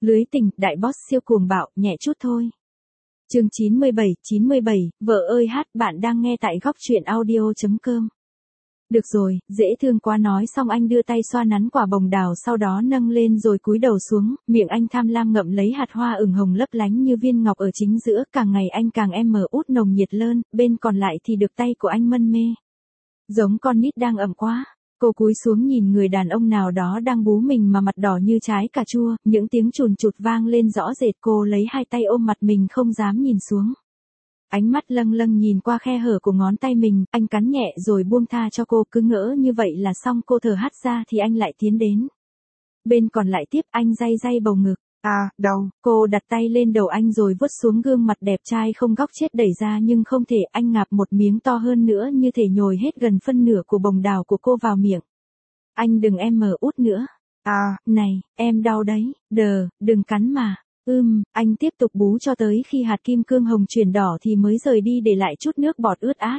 Lưới tình, đại boss siêu cuồng bạo, nhẹ chút thôi. Chương 97, vợ ơi hát, bạn đang nghe tại góc truyện audio.com. Được rồi, dễ thương quá, nói xong anh đưa tay xoa nắn quả bồng đào, sau đó nâng lên rồi cúi đầu xuống, miệng anh tham lam ngậm lấy hạt hoa ửng hồng lấp lánh như viên ngọc ở chính giữa, càng ngày anh càng út nồng nhiệt lên, bên còn lại thì được tay của anh mân mê. Giống con nít đang ẩm quá. Cô cúi xuống nhìn người đàn ông nào đó đang bú mình mà mặt đỏ như trái cà chua, những tiếng chùn chụt vang lên rõ rệt, cô lấy hai tay ôm mặt mình không dám nhìn xuống. Ánh mắt lâng lâng nhìn qua khe hở của ngón tay mình, anh cắn nhẹ rồi buông tha cho cô, cứ ngỡ như vậy là xong, cô thở hắt ra thì anh lại tiến đến. Bên còn lại tiếp, anh day day bầu ngực. Đau. Cô đặt tay lên đầu anh rồi vuốt xuống gương mặt đẹp trai không góc chết đẩy ra nhưng không thể, anh ngạp một miếng to hơn nữa như thể nhồi hết gần phân nửa của bồng đào của cô vào miệng. Anh đừng em út nữa. Này, em đau đấy, đừng cắn mà. Anh tiếp tục bú cho tới khi hạt kim cương hồng chuyển đỏ thì mới rời đi để lại chút nước bọt ướt át.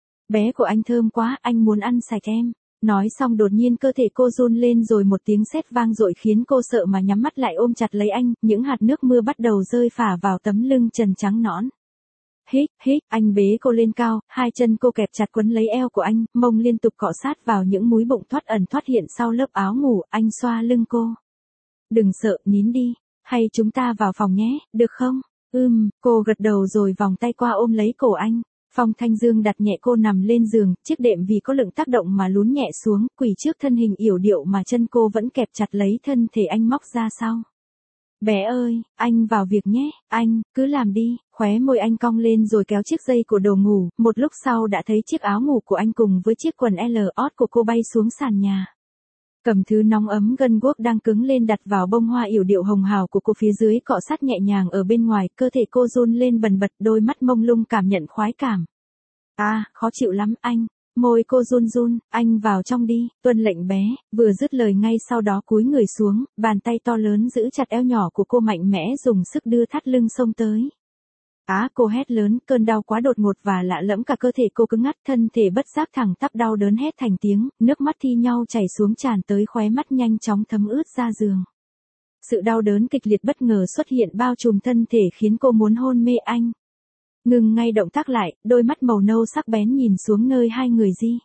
Bé của anh thơm quá, anh muốn ăn sạch em. Nói xong đột nhiên cơ thể cô run lên rồi một tiếng sét vang dội khiến cô sợ mà nhắm mắt lại ôm chặt lấy anh, những hạt nước mưa bắt đầu rơi phả vào tấm lưng trần trắng nõn. Hít, anh bế cô lên cao, hai chân cô kẹp chặt quấn lấy eo của anh, mông liên tục cọ sát vào những múi bụng thoát ẩn thoát hiện sau lớp áo ngủ, anh xoa lưng cô. Đừng sợ, nín đi, hay chúng ta vào phòng nhé, được không? Cô gật đầu rồi vòng tay qua ôm lấy cổ anh. Phong Thanh Dương đặt nhẹ cô nằm lên giường, chiếc đệm vì có lực tác động mà lún nhẹ xuống, quỳ trước thân hình yểu điệu mà chân cô vẫn kẹp chặt lấy thân thể anh móc ra sau. Bé ơi, anh vào việc nhé, anh, cứ làm đi, khóe môi anh cong lên rồi kéo chiếc dây của đồ ngủ, một lúc sau đã thấy chiếc áo ngủ của anh cùng với chiếc quần L.O.T của cô bay xuống sàn nhà. Cầm thứ nóng ấm gân guốc đang cứng lên đặt vào bông hoa yểu điệu hồng hào của cô phía dưới, cọ sát nhẹ nhàng ở bên ngoài, cơ thể cô run lên bần bật, đôi mắt mông lung cảm nhận khoái cảm. Khó chịu lắm anh. Môi cô run, anh vào trong đi, tuân lệnh bé, vừa dứt lời ngay sau đó cúi người xuống, bàn tay to lớn giữ chặt eo nhỏ của cô mạnh mẽ dùng sức đưa thắt lưng xông tới. Cô hét lớn, cơn đau quá đột ngột và lạ lẫm, cả cơ thể cô cứng ngắc, thân thể bất giác thẳng tắp đau đớn hét thành tiếng, nước mắt thi nhau chảy xuống tràn tới khóe mắt nhanh chóng thấm ướt ra giường. Sự đau đớn kịch liệt bất ngờ xuất hiện bao trùm thân thể khiến cô muốn hôn mê anh. Ngừng ngay động tác lại, đôi mắt màu nâu sắc bén nhìn xuống nơi hai người di.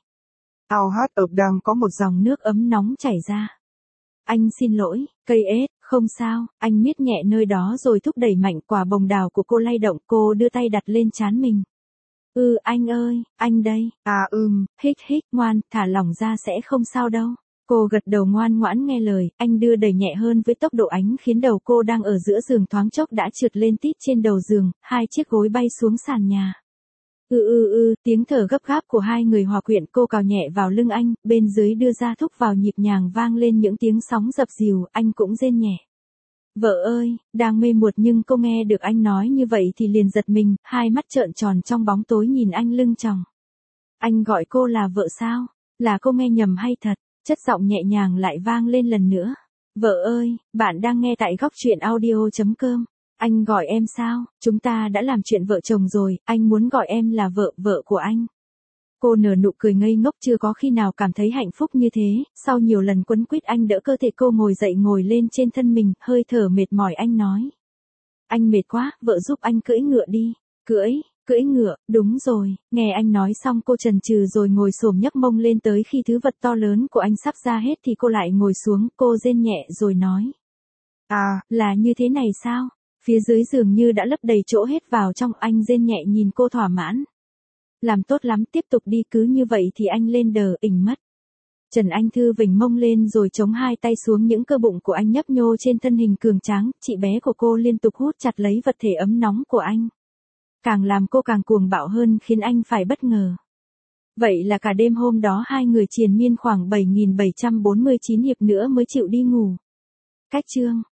Đang có một dòng nước ấm nóng chảy ra. Anh xin lỗi, cây ếch, không sao, anh miết nhẹ nơi đó rồi thúc đẩy mạnh, quả bồng đào của cô lay động, cô đưa tay đặt lên trán mình. Anh ơi, anh đây. Hít, ngoan, thả lỏng ra sẽ không sao đâu. Cô gật đầu ngoan ngoãn nghe lời, anh đưa đẩy nhẹ hơn với tốc độ ánh khiến đầu cô đang ở giữa giường thoáng chốc đã trượt lên tít trên đầu giường, hai chiếc gối bay xuống sàn nhà. Tiếng thở gấp gáp của hai người hòa quyện, cô cào nhẹ vào lưng anh, bên dưới đưa ra thúc vào nhịp nhàng vang lên những tiếng sóng dập dìu, anh cũng rên nhẹ. Vợ ơi, đang mê muội nhưng cô nghe được anh nói như vậy thì liền giật mình, hai mắt trợn tròn trong bóng tối nhìn anh lưng chòng. Anh gọi cô là vợ sao? Là cô nghe nhầm hay thật? Chất giọng nhẹ nhàng lại vang lên lần nữa. Vợ ơi, bạn đang nghe tại góc truyện audio.com. Anh gọi em sao? Chúng ta đã làm chuyện vợ chồng rồi, anh muốn gọi em là vợ của anh. Cô nở nụ cười ngây ngốc, chưa có khi nào cảm thấy hạnh phúc như thế, sau nhiều lần quấn quýt anh đỡ cơ thể cô ngồi dậy, ngồi lên trên thân mình, hơi thở mệt mỏi anh nói. Anh mệt quá, vợ giúp anh cưỡi ngựa đi. Cưỡi ngựa, đúng rồi, nghe anh nói xong cô chần chừ rồi ngồi xổm nhấc mông lên, tới khi thứ vật to lớn của anh sắp ra hết thì cô lại ngồi xuống, cô rên nhẹ rồi nói. Là như thế này sao? Phía dưới giường như đã lấp đầy chỗ hết vào trong, anh rên nhẹ nhìn cô thỏa mãn. Làm tốt lắm, tiếp tục đi, cứ như vậy thì anh lên ỉnh mất. Trần Anh Thư vểnh mông lên rồi chống hai tay xuống, những cơ bụng của anh nhấp nhô trên thân hình cường tráng, chị bé của cô liên tục hút chặt lấy vật thể ấm nóng của anh. Càng làm cô càng cuồng bạo hơn khiến anh phải bất ngờ. Vậy là cả đêm hôm đó hai người triền miên khoảng 7.749 hiệp nữa mới chịu đi ngủ. Cách chương